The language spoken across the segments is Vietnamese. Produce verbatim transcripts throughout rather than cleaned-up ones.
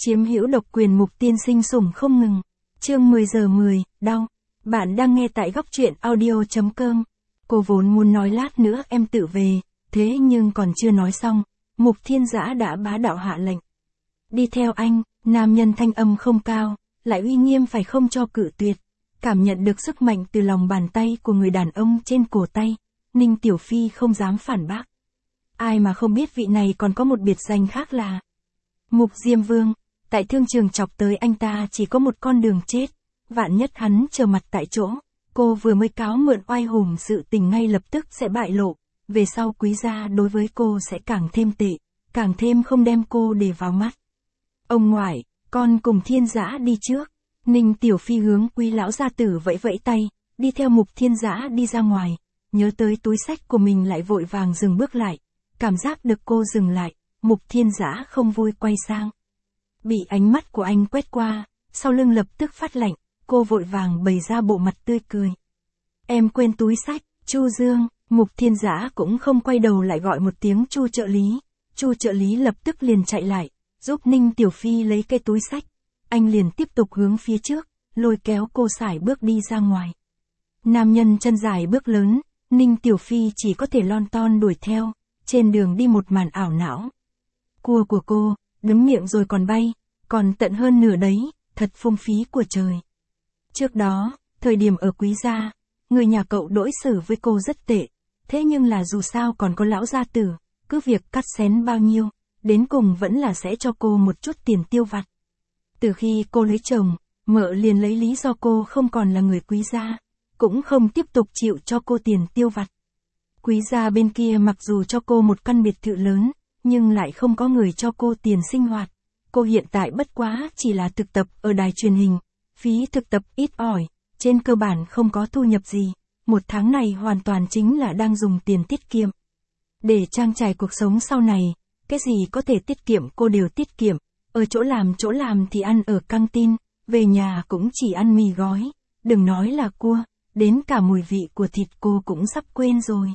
Chiếm hữu độc quyền Mục Tiên Sinh sủng không ngừng. Chương mười giờ mười, đau. Bạn đang nghe tại góc truyện audio chấm com. Cô vốn muốn nói lát nữa em tự về, thế nhưng còn chưa nói xong, Mục Thiên Dã đã bá đạo hạ lệnh. Đi theo anh, nam nhân thanh âm không cao, lại uy nghiêm phải không cho cự tuyệt. Cảm nhận được sức mạnh từ lòng bàn tay của người đàn ông trên cổ tay, Ninh Tiểu Phi không dám phản bác. Ai mà không biết vị này còn có một biệt danh khác là Mục Diêm Vương. Tại thương trường chọc tới anh ta chỉ có một con đường chết, vạn nhất hắn chờ mặt tại chỗ, cô vừa mới cáo mượn oai hùng sự tình ngay lập tức sẽ bại lộ, về sau Quý gia đối với cô sẽ càng thêm tệ, càng thêm không đem cô để vào mắt. Ông ngoại, con cùng Thiên Dã đi trước. Ninh Tiểu Phi hướng Quý lão gia tử vẫy vẫy tay, đi theo Mục Thiên Dã đi ra ngoài, nhớ tới túi xách của mình lại vội vàng dừng bước lại, cảm giác được cô dừng lại, Mục Thiên Dã không vui quay sang. Bị ánh mắt của anh quét qua, sau lưng lập tức phát lạnh, cô vội vàng bày ra bộ mặt tươi cười. Em quên túi xách, Chu Dương. Mục Thiên Dã cũng không quay đầu lại gọi một tiếng Chu trợ lý. Chu trợ lý lập tức liền chạy lại, giúp Ninh Tiểu Phi lấy cái túi xách. Anh liền tiếp tục hướng phía trước, lôi kéo cô sải bước đi ra ngoài. Nam nhân chân dài bước lớn, Ninh Tiểu Phi chỉ có thể lon ton đuổi theo, trên đường đi một màn ảo não. Cua của cô, đứng miệng rồi còn bay, còn tận hơn nửa đấy, thật phung phí của trời. Trước đó, thời điểm ở Quý gia, người nhà cậu đối xử với cô rất tệ, thế nhưng là dù sao còn có lão gia tử, cứ việc cắt xén bao nhiêu, đến cùng vẫn là sẽ cho cô một chút tiền tiêu vặt. Từ khi cô lấy chồng, mợ liền lấy lý do cô không còn là người Quý gia, cũng không tiếp tục chịu cho cô tiền tiêu vặt. Quý gia bên kia mặc dù cho cô một căn biệt thự lớn, nhưng lại không có người cho cô tiền sinh hoạt. Cô hiện tại bất quá chỉ là thực tập ở đài truyền hình, phí thực tập ít ỏi, trên cơ bản không có thu nhập gì, một tháng này hoàn toàn chính là đang dùng tiền tiết kiệm. Để trang trải cuộc sống sau này, cái gì có thể tiết kiệm cô đều tiết kiệm, ở chỗ làm chỗ làm thì ăn ở căng tin, về nhà cũng chỉ ăn mì gói, đừng nói là cua, đến cả mùi vị của thịt cô cũng sắp quên rồi.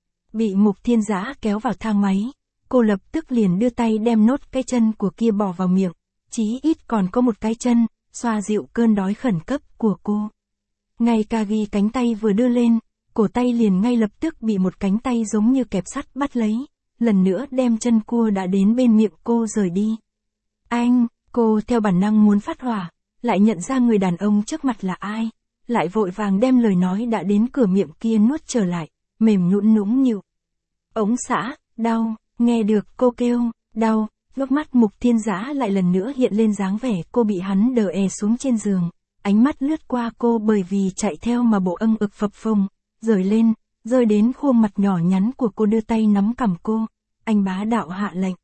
Bị Mục Thiên Dã kéo vào thang máy, cô lập tức liền đưa tay đem nốt cái chân của kia bỏ vào miệng, chí ít còn có một cái chân, xoa dịu cơn đói khẩn cấp của cô. Ngay cả ghi cánh tay vừa đưa lên, cổ tay liền ngay lập tức bị một cánh tay giống như kẹp sắt bắt lấy, lần nữa đem chân cua đã đến bên miệng cô rời đi. Anh, cô theo bản năng muốn phát hỏa, lại nhận ra người đàn ông trước mặt là ai, lại vội vàng đem lời nói đã đến cửa miệng kia nuốt trở lại, mềm nhũn nũng nịu. Ống xã, đau. Nghe được cô kêu, đau, nước mắt Mục Thiên Dã lại lần nữa hiện lên dáng vẻ cô bị hắn đờ è xuống trên giường, ánh mắt lướt qua cô bởi vì chạy theo mà bộ âm ực phập phồng, rời lên, rơi đến khuôn mặt nhỏ nhắn của cô đưa tay nắm cằm cô, anh bá đạo hạ lệnh.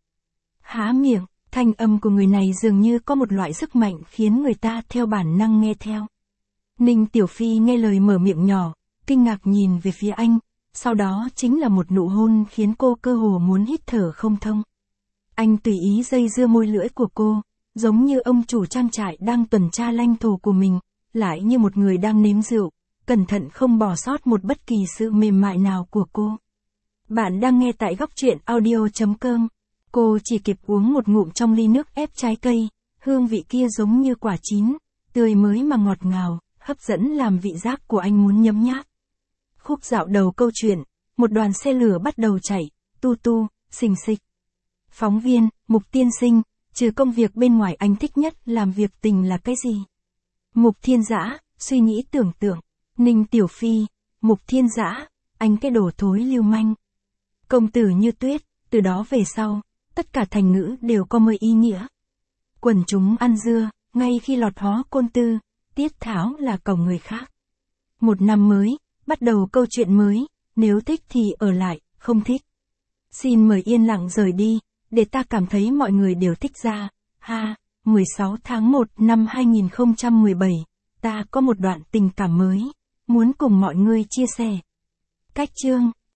Há miệng, thanh âm của người này dường như có một loại sức mạnh khiến người ta theo bản năng nghe theo. Ninh Tiểu Phi nghe lời mở miệng nhỏ, kinh ngạc nhìn về phía anh. Sau đó chính là một nụ hôn khiến cô cơ hồ muốn hít thở không thông. Anh tùy ý dây dưa môi lưỡi của cô, giống như ông chủ trang trại đang tuần tra lãnh thổ của mình, lại như một người đang nếm rượu, cẩn thận không bỏ sót một bất kỳ sự mềm mại nào của cô. Bạn đang nghe tại góc truyện audio chấm com. Cô chỉ kịp uống một ngụm trong ly nước ép trái cây, hương vị kia giống như quả chín, tươi mới mà ngọt ngào, hấp dẫn làm vị giác của anh muốn nhấm nháp. Khúc dạo đầu câu chuyện, một đoàn xe lửa bắt đầu chạy, tu tu, xình xịch. Phóng viên, Mục Tiên Sinh, trừ công việc bên ngoài anh thích nhất làm việc tình là cái gì? Mục Thiên Dã, suy nghĩ tưởng tượng. Ninh Tiểu Phi, Mục Thiên Dã, anh cái đồ thối lưu manh. Công tử như tuyết, từ đó về sau, tất cả thành ngữ đều có mấy ý nghĩa. Quần chúng ăn dưa, ngay khi lọt hó côn tư, tiết tháo là cầu người khác. Một năm mới. Bắt đầu câu chuyện mới, nếu thích thì ở lại, không thích. Xin mời yên lặng rời đi, để ta cảm thấy mọi người đều thích ra. Ha, mười sáu tháng một năm hai nghìn không trăm mười bảy, ta có một đoạn tình cảm mới, muốn cùng mọi người chia sẻ. Cách chương.